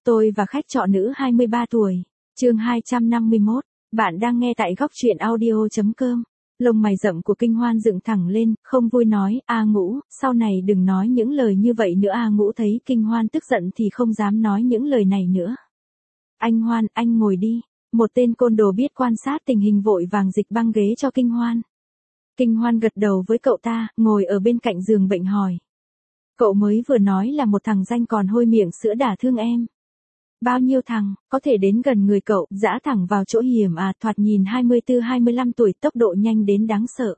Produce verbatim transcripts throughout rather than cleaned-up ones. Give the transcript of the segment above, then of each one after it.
Tôi và khách trọ nữ hai mươi ba tuổi. Chương hai trăm năm mươi mốt. Bạn đang nghe tại góc truyện audio chấm com. Lông mày rậm của Kinh Hoan dựng thẳng lên, không vui nói, A Ngũ, sau này đừng nói những lời như vậy nữa. A Ngũ thấy Kinh Hoan tức giận thì không dám nói những lời này nữa. Anh Hoan, anh ngồi đi. Một tên côn đồ biết quan sát tình hình vội vàng dịch băng ghế cho Kinh Hoan. Kinh Hoan gật đầu với cậu ta, ngồi ở bên cạnh giường bệnh hỏi. Cậu mới vừa nói là một thằng danh còn hôi miệng sữa đả thương em. Bao nhiêu thằng, có thể đến gần người cậu, dã thẳng vào chỗ hiểm à, thoạt nhìn hai mươi tư hai mươi lăm tuổi, tốc độ nhanh đến đáng sợ.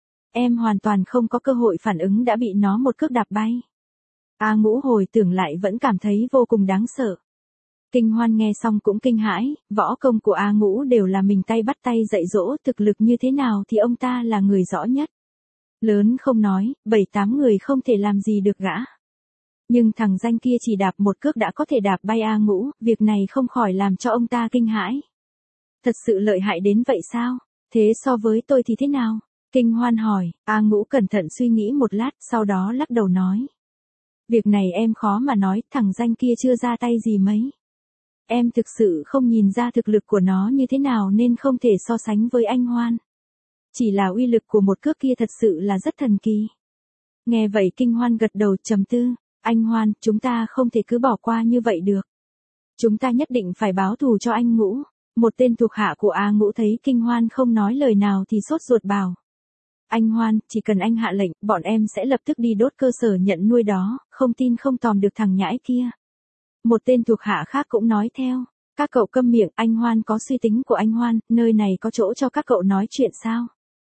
Em hoàn toàn không có cơ hội phản ứng đã bị nó một cước đạp bay. A Ngũ hồi tưởng lại vẫn cảm thấy vô cùng đáng sợ. Kinh Hoan nghe xong cũng kinh hãi, võ công của A Ngũ đều là mình tay bắt tay dạy dỗ, thực lực như thế nào thì ông ta là người rõ nhất. Lớn không nói, bảy tám người không thể làm gì được gã. Nhưng thằng danh kia chỉ đạp một cước đã có thể đạp bay A Ngũ, việc này không khỏi làm cho ông ta kinh hãi. Thật sự lợi hại đến vậy sao? Thế so với tôi thì thế nào? Kinh Hoan hỏi. A Ngũ cẩn thận suy nghĩ một lát, sau đó lắc đầu nói. Việc này em khó mà nói, thằng danh kia chưa ra tay gì mấy. Em thực sự không nhìn ra thực lực của nó như thế nào nên không thể so sánh với anh Hoan. Chỉ là uy lực của một cước kia thật sự là rất thần kỳ. Nghe vậy Kinh Hoan gật đầu trầm tư. Anh Hoan, chúng ta không thể cứ bỏ qua như vậy được. Chúng ta nhất định phải báo thù cho anh Ngũ. Một tên thuộc hạ của A Ngũ thấy Kinh Hoan không nói lời nào thì sốt ruột bảo. Anh Hoan, chỉ cần anh hạ lệnh, bọn em sẽ lập tức đi đốt cơ sở nhận nuôi đó, không tin không tóm được thằng nhãi kia. Một tên thuộc hạ khác cũng nói theo. Các cậu câm miệng, anh Hoan có suy tính của anh Hoan, nơi này có chỗ cho các cậu nói chuyện sao?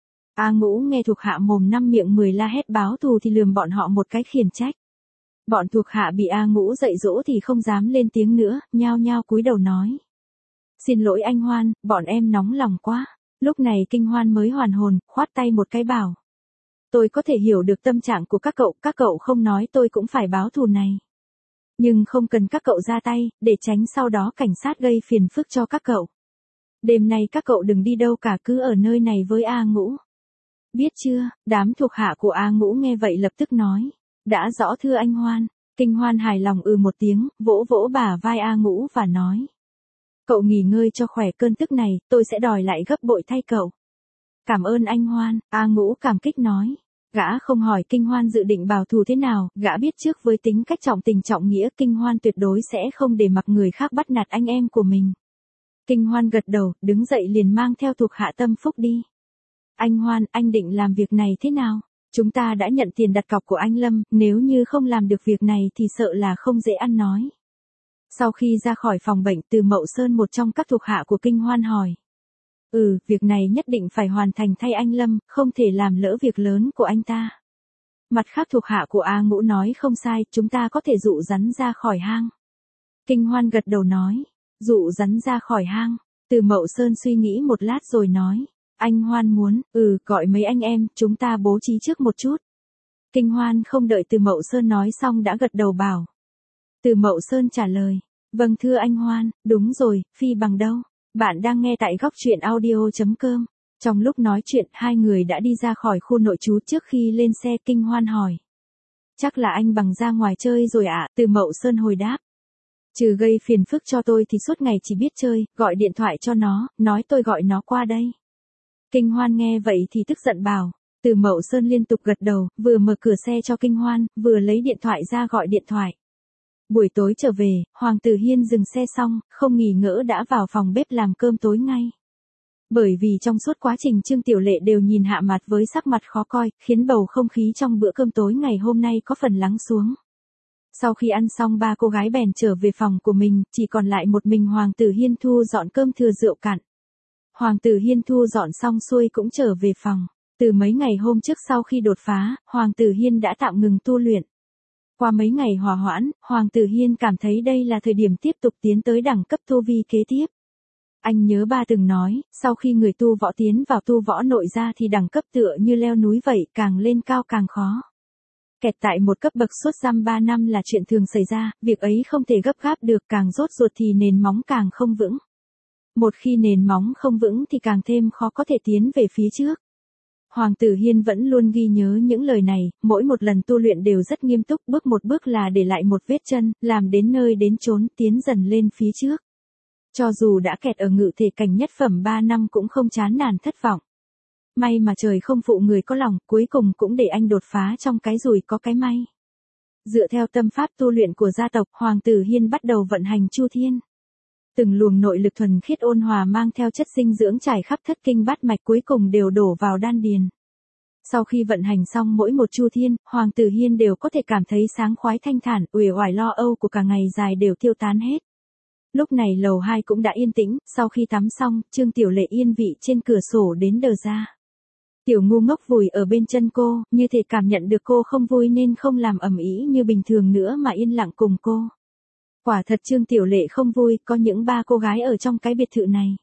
A Ngũ nghe thuộc hạ mồm năm miệng mười la hét báo thù thì lườm bọn họ một cái khiển trách. Bọn thuộc hạ bị A Ngũ dạy dỗ thì không dám lên tiếng nữa, nhao nhao cúi đầu nói. Xin lỗi anh Hoan, bọn em nóng lòng quá. Lúc này Kinh Hoan mới hoàn hồn, khoát tay một cái bảo. Tôi có thể hiểu được tâm trạng của các cậu, các cậu không nói tôi cũng phải báo thù này. Nhưng không cần các cậu ra tay, để tránh sau đó cảnh sát gây phiền phức cho các cậu. Đêm nay các cậu đừng đi đâu cả, cứ ở nơi này với A Ngũ. Biết chưa? Đám thuộc hạ của A Ngũ nghe vậy lập tức nói. Đã rõ thưa anh Hoan. Kinh Hoan hài lòng ừ một tiếng, vỗ vỗ bả vai A Ngũ và nói. Cậu nghỉ ngơi cho khỏe, cơn tức này, tôi sẽ đòi lại gấp bội thay cậu. Cảm ơn anh Hoan, A Ngũ cảm kích nói. Gã không hỏi Kinh Hoan dự định bảo thù thế nào, gã biết trước với tính cách trọng tình trọng nghĩa Kinh Hoan tuyệt đối sẽ không để mặc người khác bắt nạt anh em của mình. Kinh Hoan gật đầu, đứng dậy liền mang theo thuộc hạ Tâm Phúc đi. Anh Hoan, anh định làm việc này thế nào? Chúng ta đã nhận tiền đặt cọc của anh Lâm, nếu như không làm được việc này thì sợ là không dễ ăn nói. Sau khi ra khỏi phòng bệnh, Từ Mậu Sơn một trong các thuộc hạ của Kinh Hoan hỏi. Ừ, việc này nhất định phải hoàn thành thay anh Lâm, không thể làm lỡ việc lớn của anh ta. Mặt khác thuộc hạ của A Ngũ nói không sai, chúng ta có thể dụ rắn ra khỏi hang. Kinh Hoan gật đầu nói. Dụ rắn ra khỏi hang. Từ Mậu Sơn suy nghĩ một lát rồi nói. Anh Hoan muốn, ừ, gọi mấy anh em, chúng ta bố trí trước một chút. Kinh Hoan không đợi Từ Mậu Sơn nói xong đã gật đầu bảo. Từ Mậu Sơn trả lời. Vâng thưa anh Hoan, đúng rồi, Phi Bằng đâu? Bạn đang nghe tại góc truyện audio chấm com. Trong lúc nói chuyện, hai người đã đi ra khỏi khu nội trú. Trước khi lên xe Kinh Hoan hỏi. Chắc là anh Bằng ra ngoài chơi rồi ạ, à? Từ Mậu Sơn hồi đáp. Trừ gây phiền phức cho tôi thì suốt ngày chỉ biết chơi, gọi điện thoại cho nó, nói tôi gọi nó qua đây. Kinh Hoan nghe vậy thì tức giận bảo. Từ Mậu Sơn liên tục gật đầu, vừa mở cửa xe cho Kinh Hoan, vừa lấy điện thoại ra gọi điện thoại. Buổi tối trở về, Hoàng Tử Hiên dừng xe xong, không nghỉ ngỡ đã vào phòng bếp làm cơm tối ngay. Bởi vì trong suốt quá trình Trương Tiểu Lệ đều nhìn hạ mặt với sắc mặt khó coi, khiến bầu không khí trong bữa cơm tối ngày hôm nay có phần lắng xuống. Sau khi ăn xong ba cô gái bèn trở về phòng của mình, chỉ còn lại một mình Hoàng Tử Hiên thu dọn cơm thừa rượu cạn. Hoàng Tử Hiên thu dọn xong xuôi cũng trở về phòng. Từ mấy ngày hôm trước sau khi đột phá, Hoàng Tử Hiên đã tạm ngừng tu luyện. Qua mấy ngày hòa hoãn, Hoàng Tử Hiên cảm thấy đây là thời điểm tiếp tục tiến tới đẳng cấp tu vi kế tiếp. Anh nhớ ba từng nói, sau khi người tu võ tiến vào tu võ nội ra thì đẳng cấp tựa như leo núi vậy, càng lên cao càng khó. Kẹt tại một cấp bậc suốt dăm ba năm là chuyện thường xảy ra, việc ấy không thể gấp gáp được, càng rốt ruột thì nền móng càng không vững. Một khi nền móng không vững thì càng thêm khó có thể tiến về phía trước. Hoàng tử Hiên vẫn luôn ghi nhớ những lời này, mỗi một lần tu luyện đều rất nghiêm túc, bước một bước là để lại một vết chân, làm đến nơi đến chốn, tiến dần lên phía trước. Cho dù đã kẹt ở ngự thể cảnh nhất phẩm ba năm cũng không chán nản thất vọng. May mà trời không phụ người có lòng, cuối cùng cũng để anh đột phá trong cái rủi có cái may. Dựa theo tâm pháp tu luyện của gia tộc, Hoàng tử Hiên bắt đầu vận hành Chu Thiên. Từng luồng nội lực thuần khiết ôn hòa mang theo chất dinh dưỡng trải khắp thất kinh bát mạch cuối cùng đều đổ vào đan điền. Sau khi vận hành xong mỗi một Chu Thiên, Hoàng tử Hiên đều có thể cảm thấy sáng khoái thanh thản, uể oải lo âu của cả ngày dài đều tiêu tán hết. Lúc này lầu hai cũng đã yên tĩnh, sau khi tắm xong, Trương Tiểu Lệ yên vị trên cửa sổ đến đờ ra. Tiểu ngu ngốc vùi ở bên chân cô, như thể cảm nhận được cô không vui nên không làm ầm ĩ như bình thường nữa mà yên lặng cùng cô. Quả thật Trương Tiểu Lệ không vui, có những ba cô gái ở trong cái biệt thự này.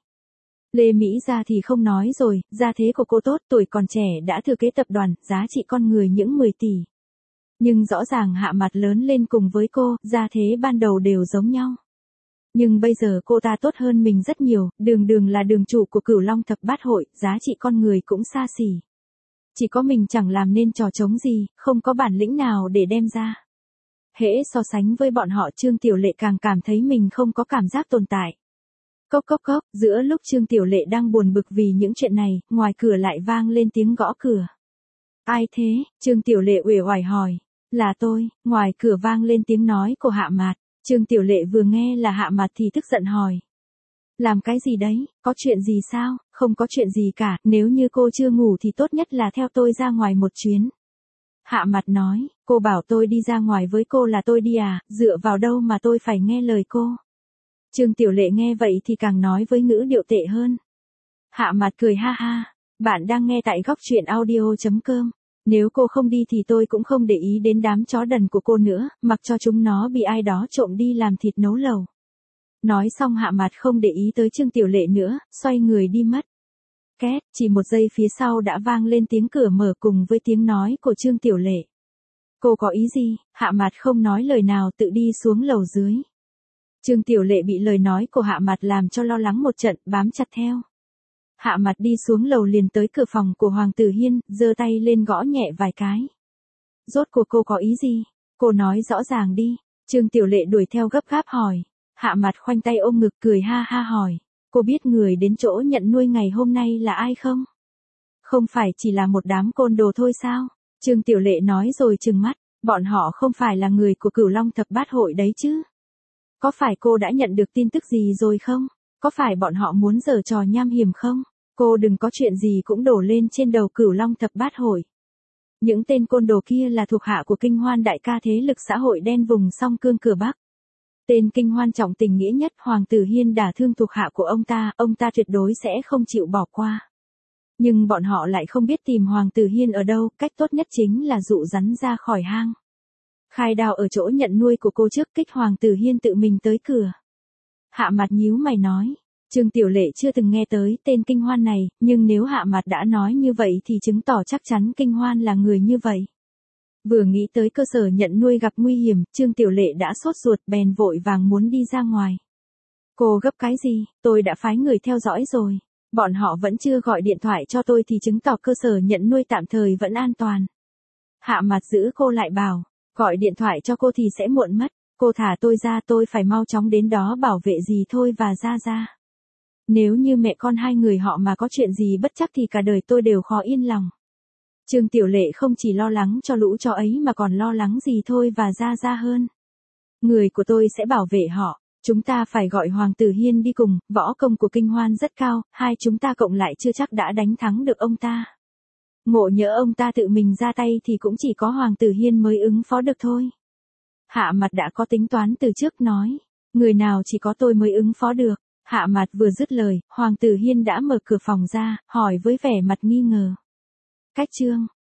Lê Mỹ Gia thì không nói rồi, gia thế của cô tốt, tuổi còn trẻ đã thừa kế tập đoàn, giá trị con người những mười tỷ. Nhưng rõ ràng Hạ Mặt lớn lên cùng với cô, gia thế ban đầu đều giống nhau. Nhưng bây giờ cô ta tốt hơn mình rất nhiều, đường đường là đường chủ của Cửu Long Thập Bát Hội, giá trị con người cũng xa xỉ. Chỉ có mình chẳng làm nên trò trống gì, không có bản lĩnh nào để đem ra. Hễ so sánh với bọn họ, Trương Tiểu Lệ càng cảm thấy mình không có cảm giác tồn tại. Cốc cốc cốc, giữa lúc Trương Tiểu Lệ đang buồn bực vì những chuyện này, ngoài cửa lại vang lên tiếng gõ cửa. Ai thế? Trương Tiểu Lệ uể oải hỏi. Là tôi. Ngoài cửa vang lên tiếng nói của Hạ Mạt. Trương Tiểu Lệ vừa nghe là Hạ Mạt thì tức giận hỏi. Làm cái gì đấy? Có chuyện gì sao? Không có chuyện gì cả, nếu như cô chưa ngủ thì tốt nhất là theo tôi ra ngoài một chuyến. Hạ Mặt nói, cô bảo tôi đi ra ngoài với cô là tôi đi à, dựa vào đâu mà tôi phải nghe lời cô. Trương Tiểu Lệ nghe vậy thì càng nói với ngữ điệu tệ hơn. Hạ Mặt cười ha ha, bạn đang nghe tại góc truyện audio chấm com. Nếu cô không đi thì tôi cũng không để ý đến đám chó đần của cô nữa, mặc cho chúng nó bị ai đó trộm đi làm thịt nấu lẩu. Nói xong Hạ Mặt không để ý tới Trương Tiểu Lệ nữa, xoay người đi mất. Két, chỉ một giây phía sau đã vang lên tiếng cửa mở cùng với tiếng nói của Trương Tiểu Lệ. Cô có ý gì? Hạ Mặt không nói lời nào tự đi xuống lầu dưới. Trương Tiểu Lệ bị lời nói của Hạ Mặt làm cho lo lắng một trận, bám chặt theo. Hạ Mặt đi xuống lầu liền tới cửa phòng của Hoàng tử Hiên, giơ tay lên gõ nhẹ vài cái. Rốt cuộc cô có ý gì? Cô nói rõ ràng đi. Trương Tiểu Lệ đuổi theo gấp gáp hỏi. Hạ Mặt khoanh tay ôm ngực cười ha ha hỏi. Cô biết người đến chỗ nhận nuôi ngày hôm nay là ai không? Không phải chỉ là một đám côn đồ thôi sao? Trương Tiểu Lệ nói rồi trừng mắt. Bọn họ không phải là người của Cửu Long Thập Bát Hội đấy chứ? Có phải cô đã nhận được tin tức gì rồi không? Có phải bọn họ muốn giở trò nham hiểm không? Cô đừng có chuyện gì cũng đổ lên trên đầu Cửu Long Thập Bát Hội. Những tên côn đồ kia là thuộc hạ của Kinh Hoan đại ca thế lực xã hội đen vùng song cương cửa Bắc. Tên Kinh Hoan trọng tình nghĩa nhất Hoàng tử Hiên đả thương thuộc hạ của ông ta, ông ta tuyệt đối sẽ không chịu bỏ qua. Nhưng bọn họ lại không biết tìm Hoàng tử Hiên ở đâu, cách tốt nhất chính là dụ rắn ra khỏi hang. Khai đao ở chỗ nhận nuôi của cô trước, kích Hoàng tử Hiên tự mình tới cửa. Hạ Mặt nhíu mày nói. Trương Tiểu Lệ chưa từng nghe tới tên Kinh Hoan này, nhưng nếu Hạ Mặt đã nói như vậy thì chứng tỏ chắc chắn Kinh Hoan là người như vậy. Vừa nghĩ tới cơ sở nhận nuôi gặp nguy hiểm, Trương Tiểu Lệ đã sốt ruột bèn vội vàng muốn đi ra ngoài. Cô gấp cái gì? Tôi đã phái người theo dõi rồi. Bọn họ vẫn chưa gọi điện thoại cho tôi thì chứng tỏ cơ sở nhận nuôi tạm thời vẫn an toàn. Hạ Mặt giữ cô lại bảo, gọi điện thoại cho cô thì sẽ muộn mất. Cô thả tôi ra, tôi phải mau chóng đến đó bảo vệ gì thôi và ra ra. Nếu như mẹ con hai người họ mà có chuyện gì bất chắc thì cả đời tôi đều khó yên lòng. Trương Tiểu Lệ không chỉ lo lắng cho lũ chó ấy mà còn lo lắng gì thôi và ra ra hơn. Người của tôi sẽ bảo vệ họ. Chúng ta phải gọi Hoàng tử Hiên đi cùng, võ công của Kinh Hoan rất cao, hai chúng ta cộng lại chưa chắc đã đánh thắng được ông ta. Ngộ nhỡ ông ta tự mình ra tay thì cũng chỉ có Hoàng tử Hiên mới ứng phó được thôi. Hạ Mặt đã có tính toán từ trước nói, người nào chỉ có tôi mới ứng phó được. Hạ Mặt vừa dứt lời, Hoàng tử Hiên đã mở cửa phòng ra, hỏi với vẻ mặt nghi ngờ. Cách Trương,